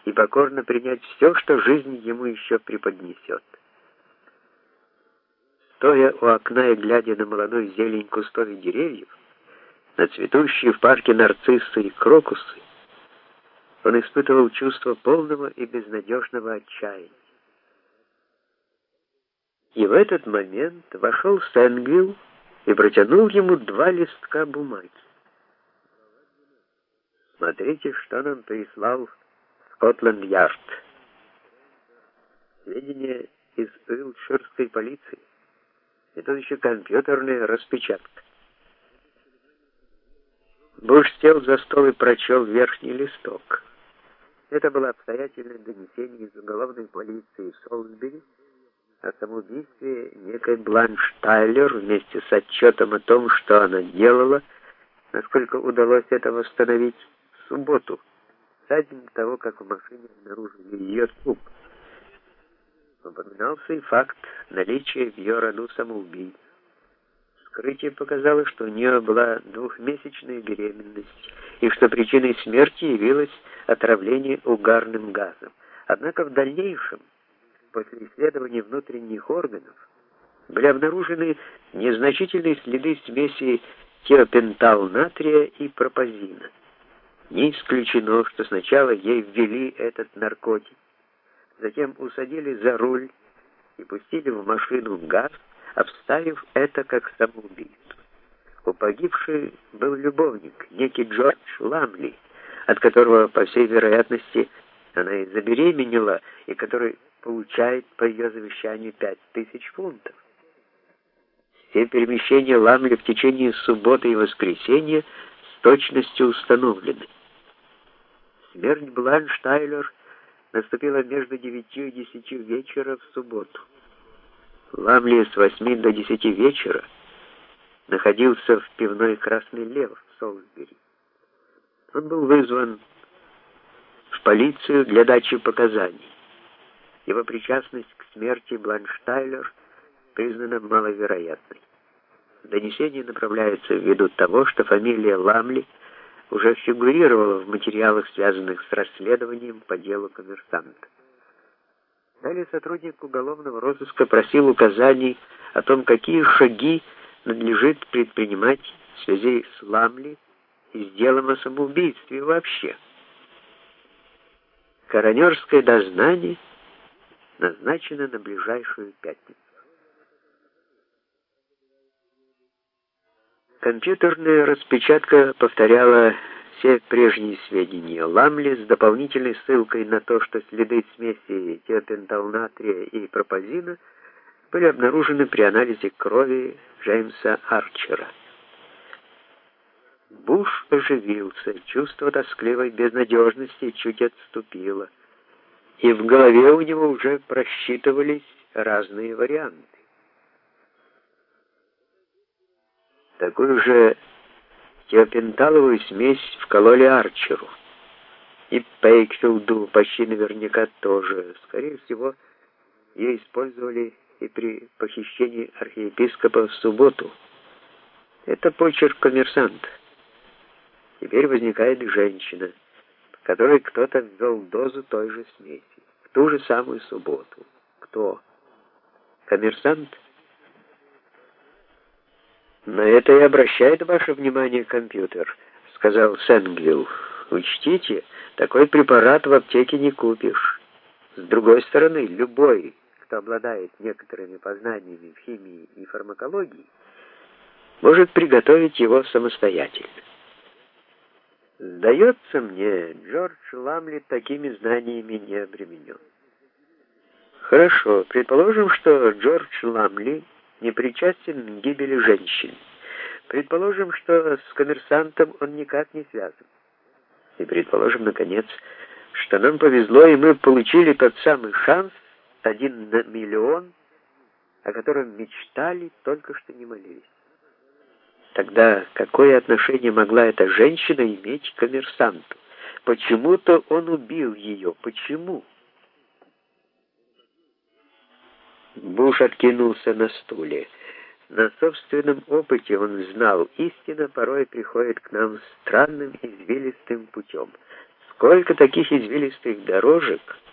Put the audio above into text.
и покорно принять все, что жизнь ему еще преподнесет. Стоя у окна и глядя на молодую зелень кустов и деревьев, на цветущие в парке нарциссы и крокусы, он испытывал чувство полного и безнадежного отчаяния. И в этот момент вошел Сэнгвилл и протянул ему 2 листка бумаги. «Смотрите, что нам прислал Скотланд-Ярд. Сведения из уилтширской полиции. И тут еще компьютерная распечатка». Буш сел за стол и прочел верхний листок. Это было обстоятельное донесение из уголовной полиции в Солсбери о самоубийстве некой Бланш Тайлер вместе с отчетом о том, что она делала, насколько удалось это восстановить, в субботу, за день до того, как в машине обнаружили ее труп. Упоминался и факт наличия в ее роду самоубийц. Вскрытие показало, что у нее была 2-месячная беременность, и что причиной смерти явилось отравление угарным газом. Однако в дальнейшем, после исследования внутренних органов, были обнаружены незначительные следы смеси тиопентал натрия и пропазина. Не исключено, что сначала ей ввели этот наркотик, затем усадили за руль и пустили в машину газ, обставив это как самоубийство. У погибшей был любовник, некий Джордж Ламли, от которого, по всей вероятности, она и забеременела, и который получает по ее завещанию 5000 фунтов. Все перемещения Ламли в течение субботы и воскресенья с точностью установлены. Смерть Бланш Тайлер наступила между 9 и 10 вечера в субботу. Ламли с 8 до 10 вечера находился в пивной «Красный лев» в Солсбери. Он был вызван в полицию для дачи показаний. Его причастность к смерти Бланш Тайлер признана маловероятной. Донесение направляется ввиду того, что фамилия Ламли уже фигурировала в материалах, связанных с расследованием по делу коммерсанта. Далее сотрудник уголовного розыска просил указаний о том, какие шаги надлежит предпринимать в связи с Ламли и с делом о самоубийстве вообще. Коронерское дознание назначено на ближайшую пятницу. Компьютерная распечатка повторяла все прежние сведения Ламли с дополнительной ссылкой на то, что следы смеси тиопентал натрия и пропазина были обнаружены при анализе крови Джеймса Арчера. Буш оживился, чувство тоскливой безнадежности чуть отступило, и в голове у него уже просчитывались разные варианты. Такую же тиопенталовую смесь вкололи Арчеру. И Пейкфилду почти наверняка тоже. Скорее всего, ее использовали и при похищении архиепископа в субботу. Это почерк коммерсанта. Теперь возникает женщина, которой кто-то ввел дозу той же смеси в ту же самую субботу. Кто? Коммерсант? «На это и обращает ваше внимание компьютер», — сказал Сэнгвилл. «Учтите, такой препарат в аптеке не купишь. С другой стороны, любой, кто обладает некоторыми познаниями в химии и фармакологии, может приготовить его самостоятельно. Сдается мне, Джордж Ламли такими знаниями не обременен». «Хорошо, предположим, что Джордж Ламли не причастен к гибели женщин. Предположим, что с коммерсантом он никак не связан. И предположим, наконец, что нам повезло, и мы получили тот самый шанс, 1 на миллион, о котором мечтали, только что не молились. Тогда какое отношение могла эта женщина иметь к коммерсанту? Почему-то он убил ее. Почему? Буш откинулся на стуле. На собственном опыте он знал, истина порой приходит к нам странным извилистым путем. Сколько таких извилистых дорожек,